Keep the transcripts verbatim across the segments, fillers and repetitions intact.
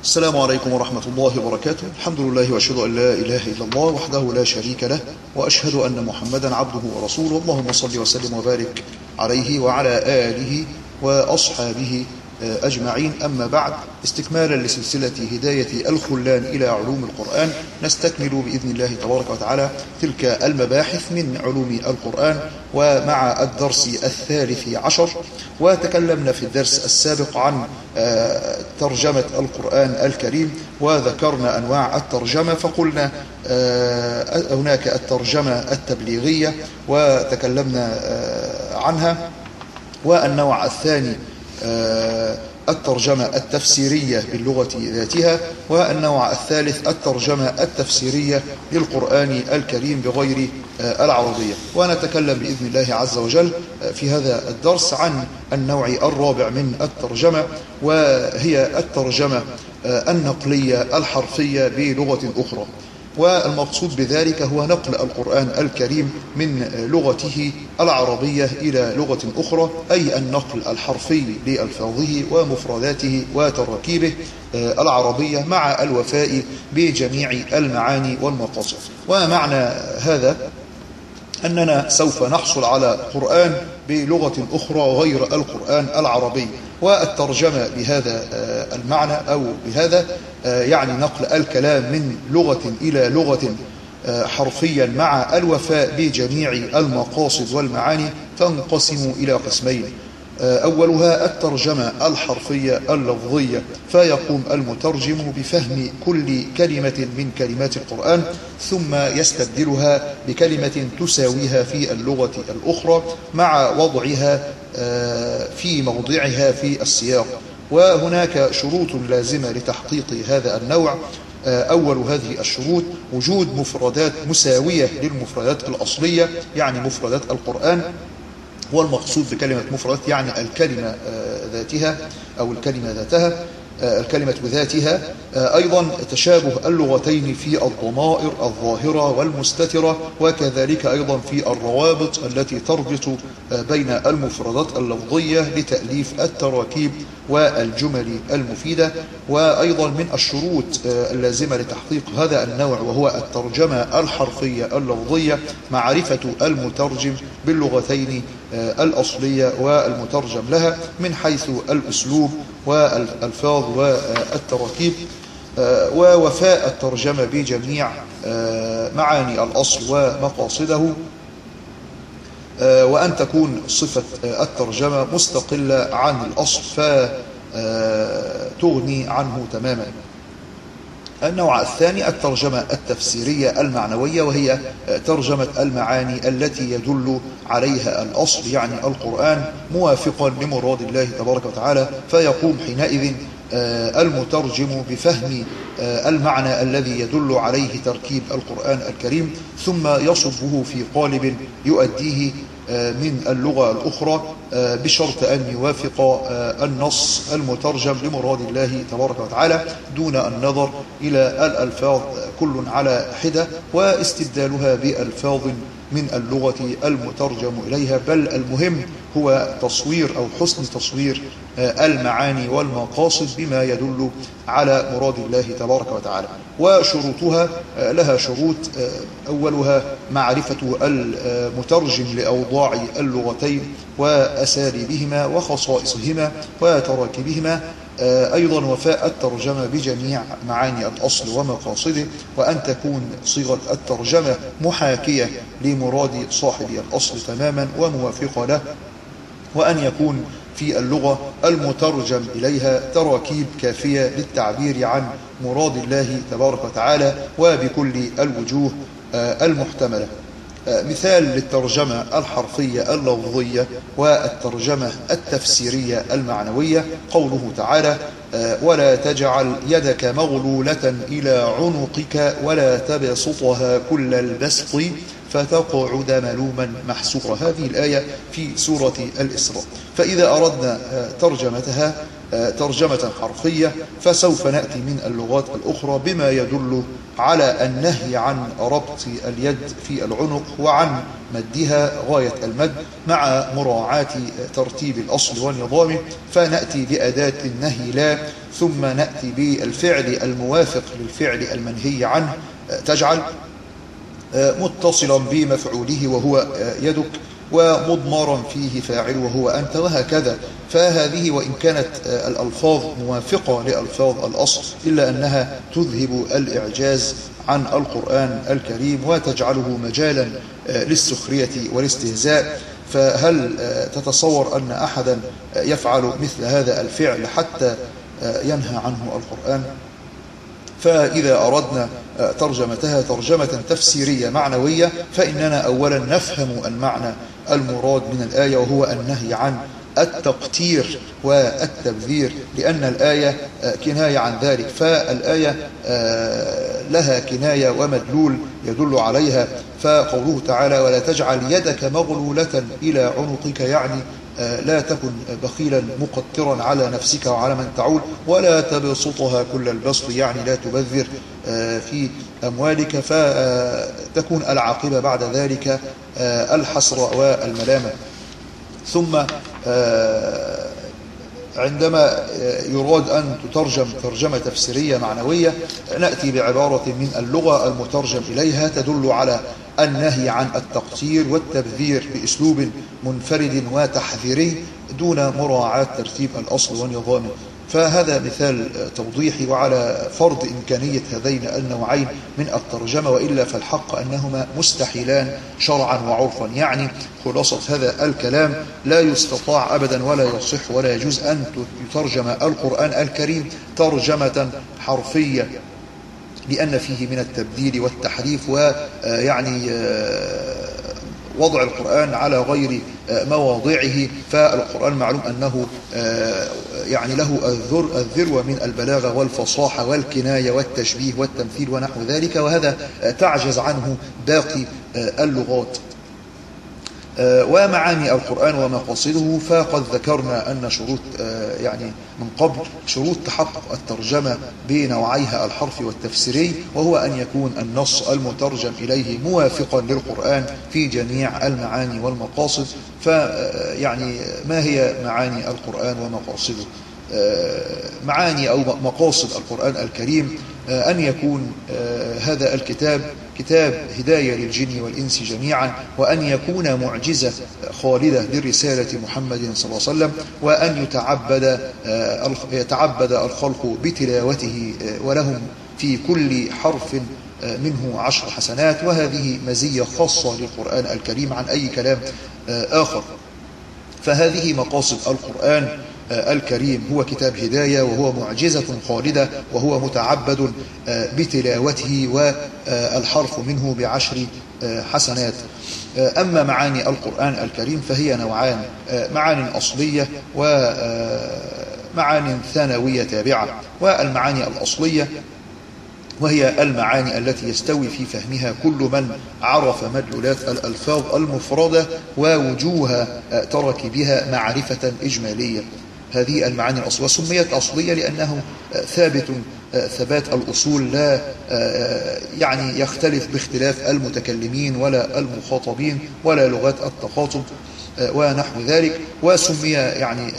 السلام عليكم ورحمة الله وبركاته. الحمد لله وأشهد أن لا إله إلا الله وحده لا شريك له، وأشهد أن محمدا عبده ورسوله. اللهم صل وسلم وبارك عليه وعلى آله وأصحابه أجمعين. أما بعد، استكمالا لسلسلة هداية الخلان إلى علوم القرآن، نستكمل بإذن الله تبارك وتعالى تلك المباحث من علوم القرآن، ومع الدرس الثالث عشر. وتكلمنا في الدرس السابق عن ترجمة القرآن الكريم، وذكرنا أنواع الترجمة، فقلنا هناك الترجمة التبليغية وتكلمنا عنها، والنوع الثاني الترجمة التفسيرية باللغة ذاتها، والنوع الثالث الترجمة التفسيرية للقرآن الكريم بغير العربية. ونتكلم بإذن الله عز وجل في هذا الدرس عن النوع الرابع من الترجمة، وهي الترجمة النقلية الحرفية بلغة أخرى. والمقصود بذلك هو نقل القرآن الكريم من لغته العربية إلى لغة أخرى، أي النقل الحرفي لألفاظه ومفرداته وتراكيبه العربية مع الوفاء بجميع المعاني والمقاصد. ومعنى هذا أننا سوف نحصل على قرآن بلغة أخرى غير القرآن العربي. والترجمة بهذا المعنى أو بهذا يعني نقل الكلام من لغة إلى لغة حرفيا مع الوفاء بجميع المقاصد والمعاني، تنقسم إلى قسمين. أولها الترجمة الحرفية اللفظية، فيقوم المترجم بفهم كل كلمة من كلمات القرآن ثم يستبدلها بكلمة تساويها في اللغة الأخرى مع وضعها في موضعها في السياق. وهناك شروط لازمة لتحقيق هذا النوع. أول هذه الشروط وجود مفردات مساوية للمفردات الأصلية، يعني مفردات القرآن. والمقصود بكلمة مفردات يعني الكلمة ذاتها أو الكلمة ذاتها الكلمة بذاتها. أيضا تشابه اللغتين في الضمائر الظاهرة والمستترة، وكذلك أيضا في الروابط التي تربط بين المفردات اللفظية لتأليف التراكيب والجمل المفيدة. وأيضا من الشروط اللازمة لتحقيق هذا النوع وهو الترجمة الحرفية اللفظية معرفة المترجم باللغتين الأصلية والمترجم لها من حيث الأسلوب والألفاظ والتراكيب، ووفاء الترجمة بجميع معاني الأصل ومقاصده، وأن تكون صفة الترجمة مستقلة عن الأصل فتغني عنه تماما. النوع الثاني الترجمة التفسيرية المعنوية، وهي ترجمة المعاني التي يدل عليها الأصل يعني القرآن موافقا لمراد الله تبارك وتعالى، فيقوم حينئذ المترجم بفهم المعنى الذي يدل عليه تركيب القرآن الكريم ثم يصبه في قالب يؤديه من اللغة الأخرى بشرط أن يوافق النص المترجم لمراد الله تبارك وتعالى دون النظر إلى الألفاظ كل على حدة واستبدالها بألفاظ من اللغة المترجم إليها، بل المهم هو تصوير أو حسن تصوير المعاني والمقاصد بما يدل على مراد الله تبارك وتعالى. وشروطها لها شروط. أولها معرفة المترجم لأوضاع اللغتين وأساليبهما وخصائصهما وتراكيبهما. أيضا وفاء الترجمة بجميع معاني الأصل ومقاصده، وأن تكون صيغة الترجمة محاكية لمراد صاحب الأصل تماما وموافقة له، وأن يكون في اللغة المترجم إليها تراكيب كافية للتعبير عن مراد الله تبارك وتعالى وبكل الوجوه المحتملة. مثال للترجمة الحرفية اللفظية والترجمة التفسيرية المعنوية قوله تعالى: ولا تجعل يدك مغلولة إلى عنقك ولا تبسطها كل البسط فتقعد ملوما محسورا. هذه الآية في سورة الإسراء. فإذا أردنا ترجمتها ترجمة حرفية فسوف نأتي من اللغات الأخرى بما يدل على النهي عن ربط اليد في العنق وعن مدها غاية المد مع مراعاة ترتيب الأصل ونظامه، فنأتي بأداة النهي لا ثم نأتي بالفعل الموافق للفعل المنهي عنه تجعل متصلا بمفعوله وهو يدك، ومضمرا فيه فاعل وهو أنت، وهكذا. فهذه وإن كانت الألفاظ موافقة لألفاظ الأصل إلا أنها تذهب الإعجاز عن القرآن الكريم وتجعله مجالا للسخرية والاستهزاء. فهل تتصور أن أحدا يفعل مثل هذا الفعل حتى ينهى عنه القرآن؟ فإذا أردنا ترجمتها ترجمة تفسيرية معنوية فإننا أولا نفهم المعنى المراد من الآية، وهو النهي عن التقتير والتبذير، لأن الآية كناية عن ذلك. فالآية لها كناية ومدلول يدل عليها. فقوله تعالى: ولا تجعل يدك مغلولة إلى عنقك، يعني لا تكن بخيلا مقترا على نفسك وعلى من تعول، ولا تبسطها كل البسط، يعني لا تبذر في أموالك، فتكون العاقبة بعد ذلك الحسرة والملامة. ثم عندما يراد أن تترجم ترجمة تفسيرية معنوية نأتي بعبارة من اللغة المترجم إليها تدل على النهي عن التقتير والتبذير بأسلوب منفرد وتحذيري دون مراعاة ترتيب الأصل ونظامه. فهذا مثال توضيحي وعلى فرض إمكانية هذين النوعين من الترجمة، وإلا فالحق أنهما مستحيلان شرعا وعرفا. يعني خلاصة هذا الكلام: لا يستطاع أبدا ولا يصح ولا يجوز أن يترجم القرآن الكريم ترجمة حرفية، لأن فيه من التبديل والتحريف ويعني وضع القرآن على غير مواضعه. فالقرآن معلوم أنه يعني له الذروة من البلاغة والفصاحة والكناية والتشبيه والتمثيل ونحو ذلك، وهذا تعجز عنه باقي اللغات. ومعاني القرآن ومقاصده، فقد ذكرنا أن شروط يعني من قبل شروط تحقق الترجمة بنوعيها الحرفي والتفسيري، وهو أن يكون النص المترجم إليه موافقا للقرآن في جميع المعاني والمقاصد. فيعني ما هي معاني القرآن ومقاصده؟ معاني أو مقاصد القرآن الكريم أن يكون هذا الكتاب كتاب هداية للجن والإنس جميعا، وأن يكون معجزة خالدة للرسالة محمد صلى الله عليه وسلم، وأن يتعبد يتعبد الخلق بتلاوته ولهم في كل حرف منه عشر حسنات. وهذه مزية خاصة للقرآن الكريم عن أي كلام آخر. فهذه مقاصد القرآن الكريم: هو كتاب هداية، وهو معجزة خالدة، وهو متعبد بتلاوته، والحرف منه بعشر حسنات. أما معاني القرآن الكريم فهي نوعان: معان أصلية ومعان ثانوية تابعة. والمعاني الأصلية وهي المعاني التي يستوي في فهمها كل من عرف مدلولات الألفاظ المفردة ووجوه تركيبها معرفة إجمالية. هذه المعاني الأصلية وسميت أصلية لأنه ثابت ثبات الأصول لا يعني يختلف باختلاف المتكلمين ولا المخاطبين ولا لغات التخاطب ونحو ذلك. وسمي يعني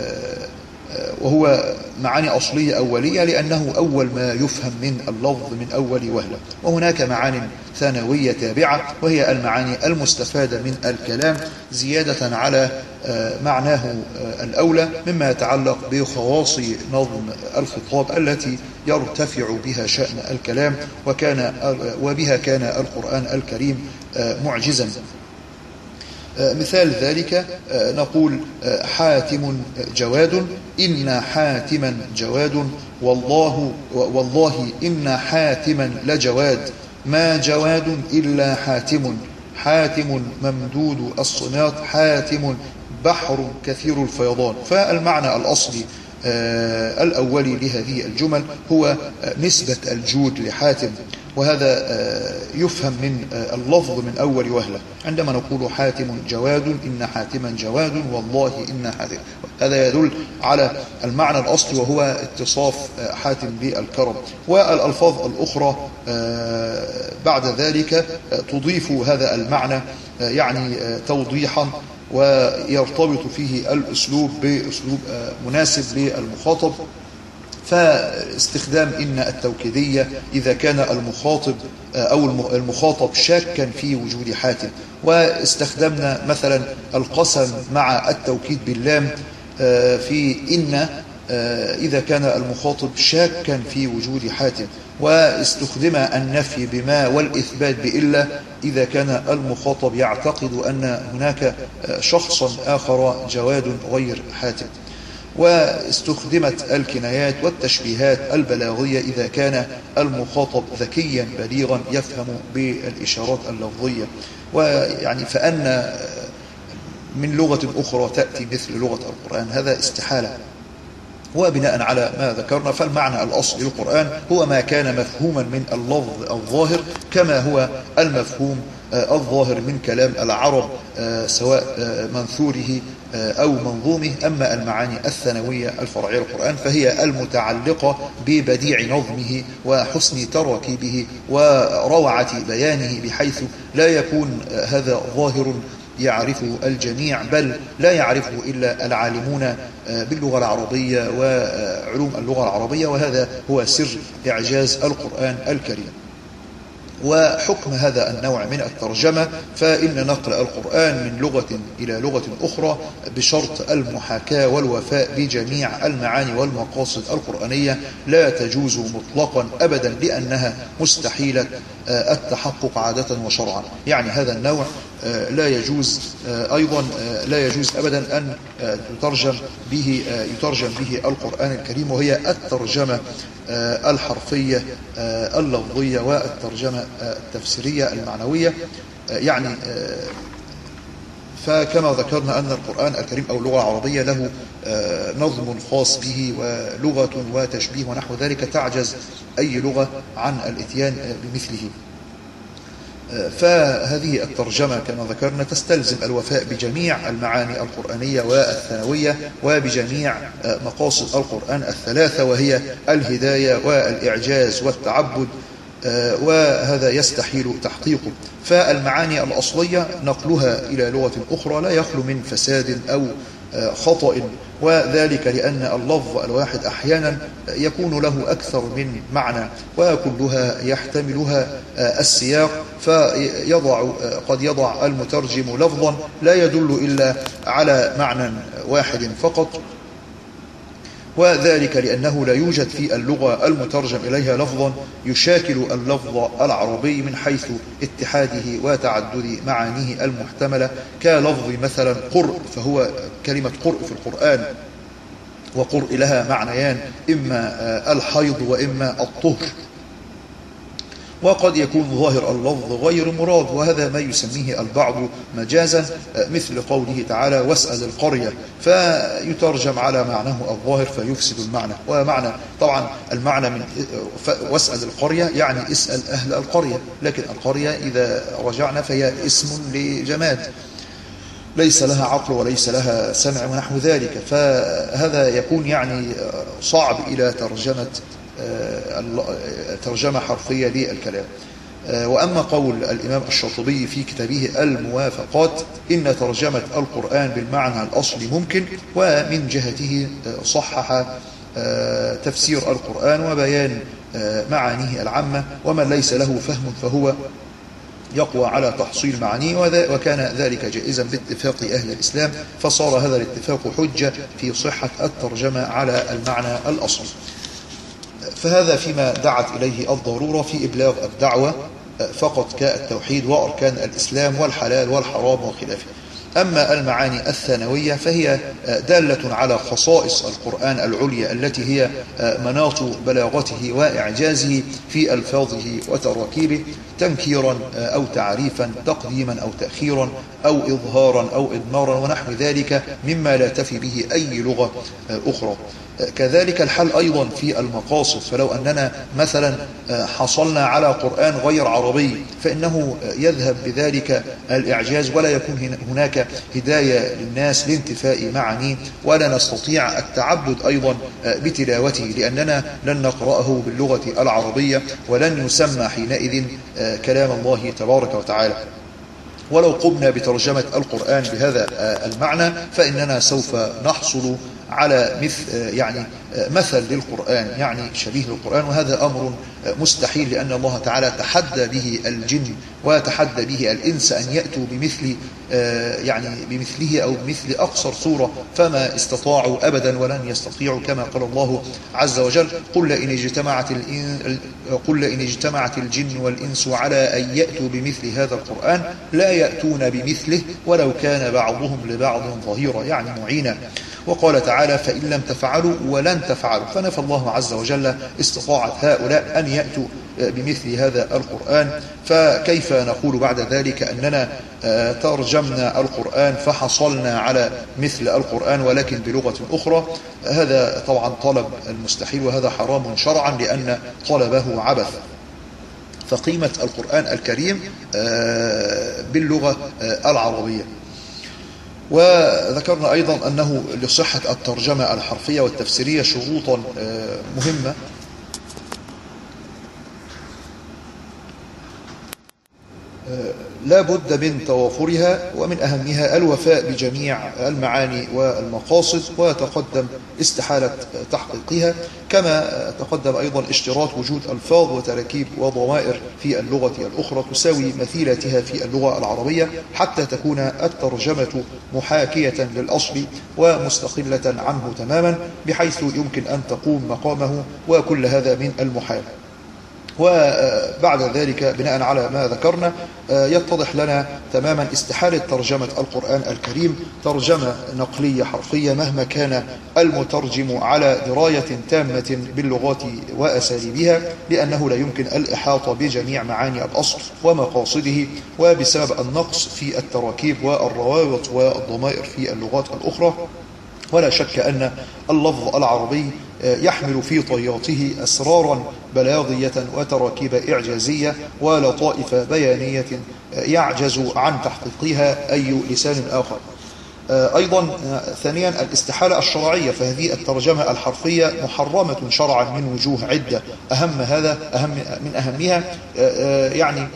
وهو معاني أصلية أولية لأنه أول ما يفهم من اللفظ من أول وهلة. وهناك معاني ثانوية تابعة، وهي المعاني المستفادة من الكلام زيادة على معناه الأولى مما يتعلق بخواص نظم الخطاب التي يرتفع بها شأن الكلام، وكان وبها كان القرآن الكريم معجزا. مثال ذلك نقول: حاتم جواد، إن حاتما جواد، والله والله إن حاتما لجواد، ما جواد إلا حاتم، حاتم ممدود الصناط، حاتم بحر كثير الفيضان. فالمعنى الأصلي الأولي لهذه الجمل هو نسبة الجود لحاتم، وهذا يفهم من اللفظ من أول وهلة عندما نقول حاتم جواد، إن حاتما جواد، والله إن حاتم. هذا يدل على المعنى الأصلي وهو اتصاف حاتم بالكرم. والألفاظ الأخرى بعد ذلك تضيف هذا المعنى يعني توضيحا، ويرتبط فيه الأسلوب بأسلوب مناسب للمخاطب. فاستخدام إن التوكيدية إذا كان المخاطب أو المخاطب شاكا في وجود حاتم. واستخدمنا مثلا القسم مع التوكيد باللام في إن إذا كان المخاطب شاكا في وجود حاتم. واستخدم النفي بما والإثبات بإلا إذا كان المخاطب يعتقد أن هناك شخصا آخر جواد غير حاتم. واستخدمت الكنايات والتشبيهات البلاغية إذا كان المخاطب ذكيا بليغا يفهم بالإشارات اللفظية. ويعني فأن من لغة أخرى تأتي مثل لغة القرآن هذا استحالة. وبناء على ما ذكرنا فالمعنى الأصلي للقرآن هو ما كان مفهوما من اللفظ الظاهر كما هو المفهوم الظاهر من كلام العرب سواء منثوره أو منظومه. أما المعاني الثانوية الفرعية للقرآن فهي المتعلقة ببديع نظمه وحسن تراكيبه وروعة بيانه بحيث لا يكون هذا ظاهر يعرفه الجميع بل لا يعرفه إلا العالمون باللغة العربية وعلوم اللغة العربية، وهذا هو سر إعجاز القرآن الكريم. وحكم هذا النوع من الترجمة فإن نقل القرآن من لغة إلى لغة أخرى بشرط المحاكاة والوفاء بجميع المعاني والمقاصد القرآنية لا تجوز مطلقا أبدا لأنها مستحيلة التحقق عادة وشرعا. يعني هذا النوع لا يجوز أيضا لا يجوز أبدا أن يترجم به يترجم به القرآن الكريم، وهي الترجمة الحرفية اللفظية والترجمة التفسيرية المعنوية. يعني فكما ذكرنا أن القرآن الكريم أو اللغة العربية له نظم خاص به ولغة وتشبيه ونحو ذلك تعجز أي لغة عن الإتيان بمثله. فهذه الترجمة كما ذكرنا تستلزم الوفاء بجميع المعاني القرآنية والثانوية وبجميع مقاصد القرآن الثلاثة، وهي الهداية والإعجاز والتعبد، وهذا يستحيل تحقيقه. فالمعاني الأصلية نقلها إلى لغة أخرى لا يخلو من فساد أو خطأ، وذلك لأن اللفظ الواحد أحيانا يكون له أكثر من معنى وكلها يحتملها السياق، فيضع قد يضع المترجم لفظا لا يدل إلا على معنى واحد فقط، وذلك لأنه لا يوجد في اللغة المترجم إليها لفظا يشاكل اللفظ العربي من حيث اتحاده وتعدد معانيه المحتملة، كلفظ مثلا قرء، فهو كلمة قرء في القرآن وقرء لها معنيان، إما الحيض وإما الطهر، وقد يكون ظاهر اللفظ غير مراد، وهذا ما يسميه البعض مجازا، مثل قوله تعالى واسأل القرية، فيترجم على معناه الظاهر فيفسد المعنى. ومعنى طبعا المعنى من واسأل القرية يعني اسأل أهل القرية، لكن القرية إذا رجعنا فهي اسم لجماد ليس لها عقل وليس لها سمع ونحو ذلك، فهذا يكون يعني صعب إلى ترجمة ترجمة حرفية للكلام. وأما قول الإمام الشاطبي في كتابه الموافقات إن ترجمة القرآن بالمعنى الأصلي ممكن، ومن جهته صحح تفسير القرآن وبيان معانيه العامة، ومن ليس له فهم فهو يقوى على تحصيل معانيه، وكان ذلك جائزا باتفاق أهل الإسلام، فصار هذا الاتفاق حجة في صحة الترجمة على المعنى الأصلي. فهذا فيما دعت إليه الضرورة في إبلاغ الدعوة فقط كالتوحيد وأركان الإسلام والحلال والحرام وخلافه. أما المعاني الثانوية فهي دالة على خصائص القرآن العليا التي هي مناط بلاغته وإعجازه في ألفاظه وتراكيبه، تنكيرا أو تعريفا، تقديما أو تأخيرا، أو إظهارا أو إضمارا ونحو ذلك مما لا تفي به أي لغة أخرى. كذلك الحال أيضا في المقاصد، فلو أننا مثلا حصلنا على قرآن غير عربي فإنه يذهب بذلك الإعجاز ولا يكون هناك هداية للناس لانتفاء معانيه، ولا نستطيع التعبد أيضا بتلاوته لأننا لن نقرأه باللغة العربية ولن يسمى حينئذ كلام الله تبارك وتعالى. ولو قمنا بترجمة القرآن بهذا المعنى فإننا سوف نحصل على مثل يعني مثل للقرآن، يعني شبيه للقرآن، وهذا أمر مستحيل، لأن الله تعالى تحدى به الجن وتحدى به الإنس أن يأتوا بمثل يعني بمثله أو بمثل أقصر صورة، فما استطاعوا أبدا ولن يستطيعوا، كما قال الله عز وجل: قل لئن اجتمعت قل لئن اجتمعت الجن والإنس على أن يأتوا بمثل هذا القرآن لا يأتون بمثله ولو كان بعضهم لبعض ظهيرا، يعني معينا. وقال تعالى: فإن لم تفعلوا ولن تفعلوا، فنفى الله عز وجل استطاعة هؤلاء أن يأتوا بمثل هذا القرآن. فكيف نقول بعد ذلك أننا ترجمنا القرآن فحصلنا على مثل القرآن ولكن بلغة أخرى؟ هذا طبعا طلب المستحيل، وهذا حرام شرعا لأن طلبه عبث. فقيمة القرآن الكريم باللغة العربية. وذكرنا أيضا أنه لصحة الترجمة الحرفية والتفسيرية شروطا مهمة، لا بد من توافرها، ومن أهمها الوفاء بجميع المعاني والمقاصد، وتقدم استحالة تحقيقها، كما تقدم أيضا اشتراط وجود ألفاظ وتراكيب وضمائر في اللغة الأخرى تساوي مثيلتها في اللغة العربية، حتى تكون الترجمة محاكية للأصل ومستقلة عنه تماما، بحيث يمكن أن تقوم مقامه، وكل هذا من المحال. وبعد ذلك بناء على ما ذكرنا يتضح لنا تماما استحالة ترجمة القرآن الكريم ترجمة نقلية حرفية مهما كان المترجم على دراية تامة باللغات وأساليبها، لأنه لا يمكن الإحاطة بجميع معاني الأصل ومقاصده، وبسبب النقص في التراكيب والروابط والضمائر في اللغات الأخرى. ولا شك أن اللفظ العربي يحمل في طياته أسرارا بلاغية وتراكيب إعجازية ولطائف بيانية يعجز عن تحقيقها أي لسان آخر. أيضا ثانيا الاستحالة الشرعية، فهذه الترجمة الحرفية محرمة شرعا من وجوه عدة، أهم هذا أهم من أهمها يعني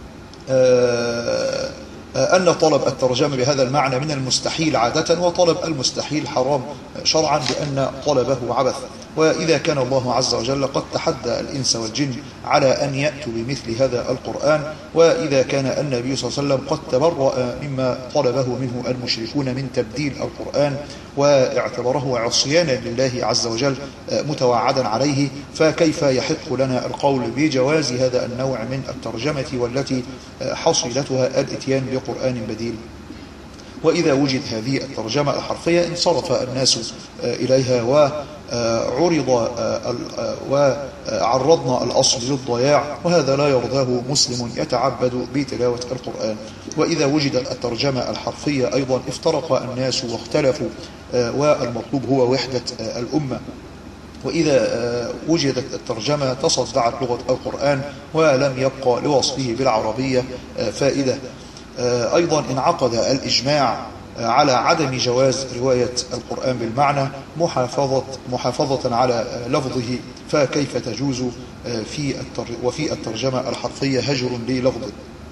أن طلب الترجمة بهذا المعنى من المستحيل عادة، وطلب المستحيل حرام شرعا لأن طلبه عبث. وإذا كان الله عز وجل قد تحدى الإنس والجن على أن يأتوا بمثل هذا القرآن، وإذا كان النبي صلى الله عليه وسلم قد تبرأ مما طلبه منه المشركون من تبديل القرآن واعتبره عصيانا لله عز وجل متوعدا عليه، فكيف يحق لنا القول بجواز هذا النوع من الترجمة والتي حصيلتها الاتيان بقرآن بديل؟ وإذا وجد هذه الترجمة الحرفية انصرف الناس إليها وعرض وعرضنا الأصل للضياع، وهذا لا يرضاه مسلم يتعبد بتلاوة القرآن. وإذا وجدت الترجمة الحرفية أيضا افترق الناس واختلفوا، والمطلوب هو وحدة الأمة. وإذا وجدت الترجمة تصدعت لغة القرآن ولم يبقى لوصفه بالعربية فائدة. أيضا انعقد الإجماع على عدم جواز رواية القرآن بالمعنى محافظة, محافظة على لفظه، فكيف تجوز في وفي الترجمة الحرفية هجر للفظه؟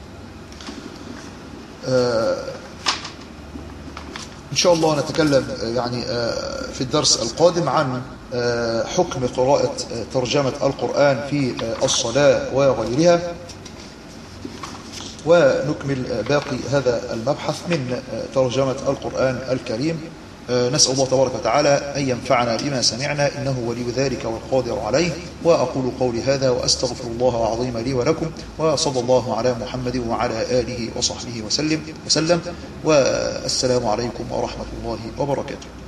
إن شاء الله نتكلم يعني في الدرس القادم عن حكم قراءة ترجمة القرآن في الصلاة وغيرها، ونكمل باقي هذا المبحث من ترجمة القرآن الكريم. نسأل الله تبارك وتعالى أن ينفعنا بما سمعنا، إنه ولي ذلك والقادر عليه. وأقول قولي هذا وأستغفر الله العظيم لي ولكم، وصلى الله على محمد وعلى آله وصحبه وسلم وسلم والسلام عليكم ورحمة الله وبركاته.